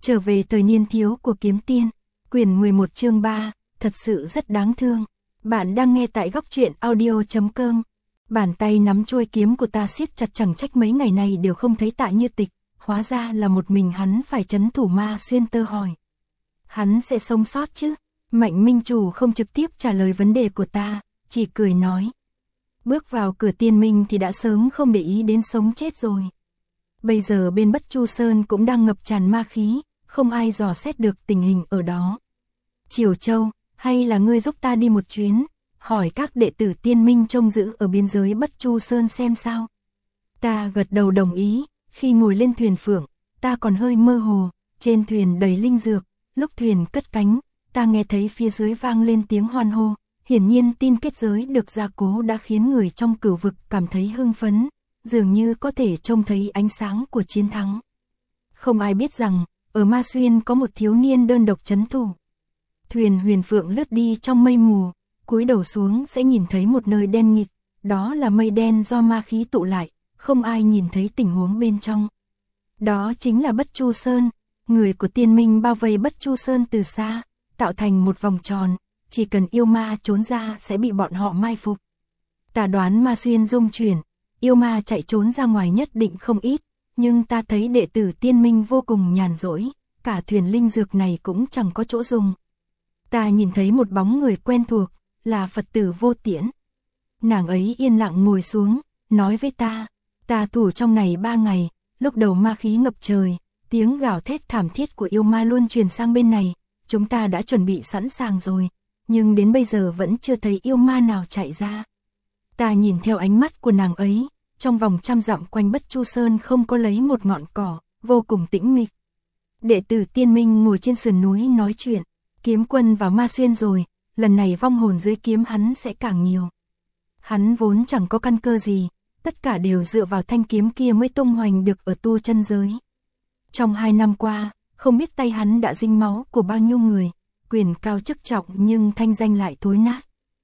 Trở về thời niên thiếu của kiếm tiên, quyển 11 chương 3, thật sự rất đáng thương. Bạn đang nghe tại góc truyện audio.com. Bàn tay nắm chuôi kiếm của ta siết chặt, chẳng trách mấy ngày này đều không thấy Tạ Như Tịch, hóa ra là một mình hắn phải trấn thủ Ma Xuyên. Tơ hỏi, hắn sẽ sống sót chứ? Mạnh Minh Chủ không trực tiếp trả lời vấn đề của ta, chỉ cười nói, bước vào cửa tiên minh thì đã sớm không để ý đến sống chết rồi. Bây giờ bên Bất Chu Sơn cũng đang ngập tràn ma khí, không ai dò xét được tình hình ở đó. Triều Châu, hay là ngươi giúp ta đi một chuyến, hỏi các đệ tử tiên minh trông giữ ở biên giới Bất Chu Sơn xem sao. Ta gật đầu đồng ý. Khi ngồi lên thuyền phượng, ta còn hơi mơ hồ, trên thuyền đầy linh dược. Lúc thuyền cất cánh, ta nghe thấy phía dưới vang lên tiếng hoan hô. Hiển nhiên tin kết giới được gia cố đã khiến người trong cửu vực cảm thấy hưng phấn, dường như có thể trông thấy ánh sáng của chiến thắng. Không ai biết rằng, ở Ma Xuyên có một thiếu niên đơn độc trấn thủ. Thuyền huyền phượng lướt đi trong mây mù, cúi đầu xuống sẽ nhìn thấy một nơi đen nghịt, đó là mây đen do ma khí tụ lại, không ai nhìn thấy tình huống bên trong. Đó chính là Bất Chu Sơn, người của tiên minh bao vây Bất Chu Sơn từ xa, tạo thành một vòng tròn, chỉ cần yêu ma trốn ra sẽ bị bọn họ mai phục. Ta đoán Ma Xuyên rung chuyển, yêu ma chạy trốn ra ngoài nhất định không ít, nhưng ta thấy đệ tử tiên minh vô cùng nhàn rỗi, cả thuyền linh dược này cũng chẳng có chỗ dùng. Ta nhìn thấy một bóng người quen thuộc, là Phật tử Vô Tiễn. Nàng ấy yên lặng ngồi xuống, nói với ta thủ trong này 3 ngày, lúc đầu ma khí ngập trời, tiếng gào thét thảm thiết của yêu ma luôn truyền sang bên này, chúng ta đã chuẩn bị sẵn sàng rồi, nhưng đến bây giờ vẫn chưa thấy yêu ma nào chạy ra. Ta nhìn theo ánh mắt của nàng ấy, trong vòng 100 dặm quanh Bất Chu Sơn không có lấy một ngọn cỏ, vô cùng tĩnh mịch. Đệ tử tiên minh ngồi trên sườn núi nói chuyện, kiếm quân vào Ma Xuyên rồi, lần này vong hồn dưới kiếm hắn sẽ càng nhiều. Hắn vốn chẳng có căn cơ gì, tất cả đều dựa vào thanh kiếm kia mới tung hoành được ở tu chân giới. Trong 2 năm qua, không biết tay hắn đã dính máu của bao nhiêu người, quyền cao chức trọng nhưng thanh danh lại thối nát.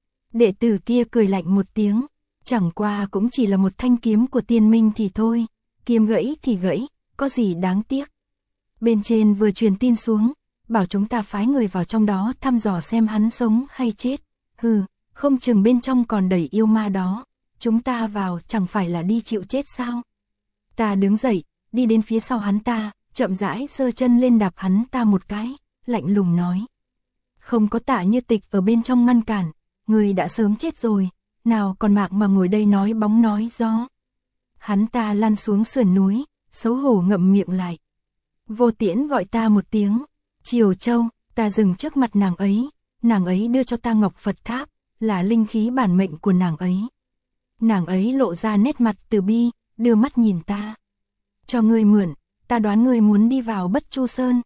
Đệ tử kia cười lạnh một tiếng, chẳng qua cũng chỉ là một thanh kiếm của tiên minh thì thôi, kiếm gãy thì gãy, có gì đáng tiếc. Bên trên vừa truyền tin xuống, bảo chúng ta phái người vào trong đó thăm dò xem hắn sống hay chết. Hừ, không chừng bên trong còn đầy yêu ma đó, chúng ta vào chẳng phải là đi chịu chết sao? Ta đứng dậy, đi đến phía sau hắn ta, chậm rãi giơ chân lên đạp hắn ta một cái, lạnh lùng nói, không có Tạ Như Tịch ở bên trong ngăn cản, người đã sớm chết rồi, nào còn mạng mà ngồi đây nói bóng nói gió. Hắn ta lăn xuống sườn núi, xấu hổ ngậm miệng lại. Vô Tiễn gọi ta một tiếng, Triều Châu. Ta dừng trước mặt nàng ấy đưa cho ta Ngọc Phật Tháp, là linh khí bản mệnh của nàng ấy. Nàng ấy lộ ra nét mặt từ bi, đưa mắt nhìn ta. Cho ngươi mượn, ta đoán ngươi muốn đi vào Bất Chu Sơn.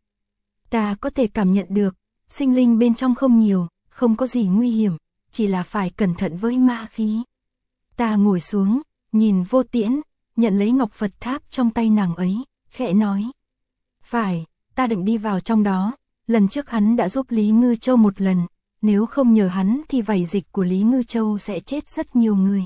Ta có thể cảm nhận được, sinh linh bên trong không nhiều, không có gì nguy hiểm, chỉ là phải cẩn thận với ma khí. Ta ngồi xuống, nhìn Vô Tiễn, nhận lấy Ngọc Phật Tháp trong tay nàng ấy, khẽ nói, phải, ta định đi vào trong đó, lần trước hắn đã giúp Lý Ngư Châu một lần, nếu không nhờ hắn thì vảy dịch của Lý Ngư Châu sẽ chết rất nhiều người.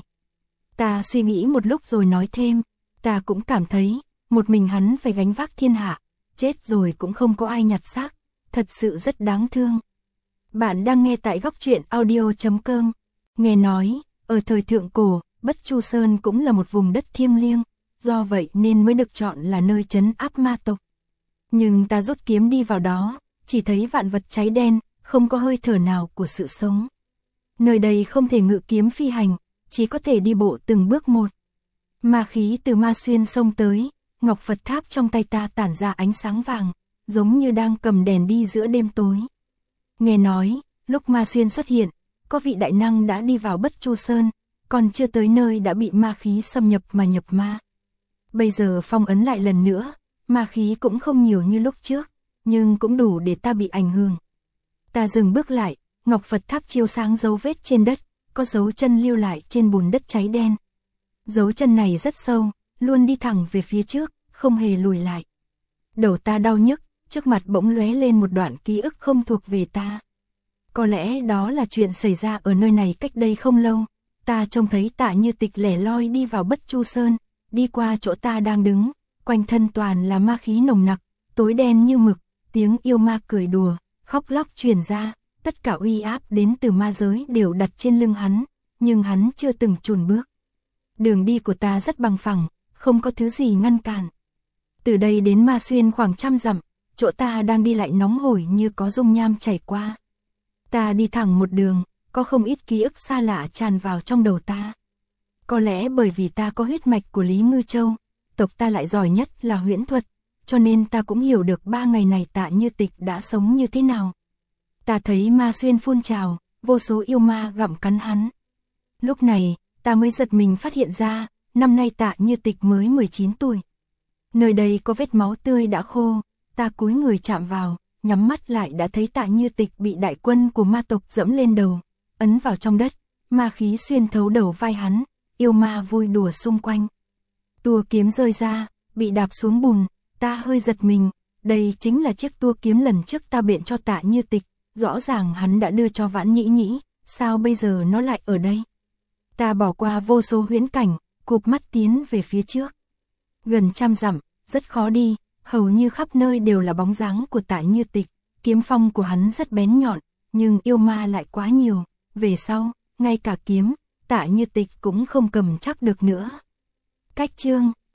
Ta suy nghĩ một lúc rồi nói thêm, ta cũng cảm thấy, một mình hắn phải gánh vác thiên hạ, chết rồi cũng không có ai nhặt xác, thật sự rất đáng thương. Bạn đang nghe tại góc truyện audio.com. Nghe nói, ở thời thượng cổ, Bất Chu Sơn cũng là một vùng đất thiêng liêng, do vậy nên mới được chọn là nơi trấn áp ma tộc. Nhưng ta rút kiếm đi vào đó, chỉ thấy vạn vật cháy đen, không có hơi thở nào của sự sống. Nơi đây không thể ngự kiếm phi hành, chỉ có thể đi bộ từng bước một. Ma khí từ Ma Xuyên xông tới, Ngọc Phật Tháp trong tay ta tản ra ánh sáng vàng, giống như đang cầm đèn đi giữa đêm tối. Nghe nói, lúc Ma Xuyên xuất hiện, có vị đại năng đã đi vào Bất Chu Sơn, còn chưa tới nơi đã bị ma khí xâm nhập mà nhập ma. Bây giờ phong ấn lại lần nữa, ma khí cũng không nhiều như lúc trước, nhưng cũng đủ để ta bị ảnh hưởng. Ta dừng bước lại, Ngọc Phật Tháp chiếu sáng dấu vết trên đất, có dấu chân lưu lại trên bùn đất cháy đen. Dấu chân này rất sâu, luôn đi thẳng về phía trước, không hề lùi lại. Đầu ta đau nhức, trước mặt bỗng lóe lên một đoạn ký ức không thuộc về ta. Có lẽ đó là chuyện xảy ra ở nơi này cách đây không lâu. Ta trông thấy Tạ Như Tịch lẻ loi đi vào Bất Chu Sơn, đi qua chỗ ta đang đứng, quanh thân toàn là ma khí nồng nặc, tối đen như mực, Tiếng yêu ma cười đùa, khóc lóc truyền ra, tất cả uy áp đến từ ma giới đều đặt trên lưng hắn, nhưng hắn chưa từng chùn bước. Đường đi của ta rất bằng phẳng, không có thứ gì ngăn cản. Từ đây đến Ma Xuyên khoảng 100 dặm, chỗ ta đang đi lại nóng hổi như có dung nham chảy qua. Ta đi thẳng một đường, có không ít ký ức xa lạ tràn vào trong đầu ta. Có lẽ bởi vì ta có huyết mạch của Lý Ngư Châu, tộc ta lại giỏi nhất là huyễn thuật, cho nên ta cũng hiểu được 3 ngày này Tạ Như Tịch đã sống như thế nào. Ta thấy Ma Xuyên phun trào, vô số yêu ma gặm cắn hắn. Lúc này, ta mới giật mình phát hiện ra, năm nay Tạ Như Tịch mới 19 tuổi. Nơi đây có vết máu tươi đã khô, ta cúi người chạm vào, nhắm mắt lại đã thấy Tạ Như Tịch bị đại quân của ma tộc dẫm lên đầu, ấn vào trong đất, ma khí xuyên thấu đầu vai hắn, yêu ma vui đùa xung quanh. Tua kiếm rơi ra, bị đạp xuống bùn, ta hơi giật mình, đây chính là chiếc tua kiếm lần trước ta biện cho Tạ Như Tịch, rõ ràng hắn đã đưa cho Vãn Nhĩ Nhĩ, sao bây giờ nó lại ở đây? Ta bỏ qua vô số huyễn cảnh, cụp mắt tiến về phía trước. Gần 100 dặm, rất khó đi, hầu như khắp nơi đều là bóng dáng của Tạ Như Tịch, kiếm phong của hắn rất bén nhọn, nhưng yêu ma lại quá nhiều, về sau, ngay cả kiếm, Tạ Như Tịch cũng không cầm chắc được nữa. Cách chương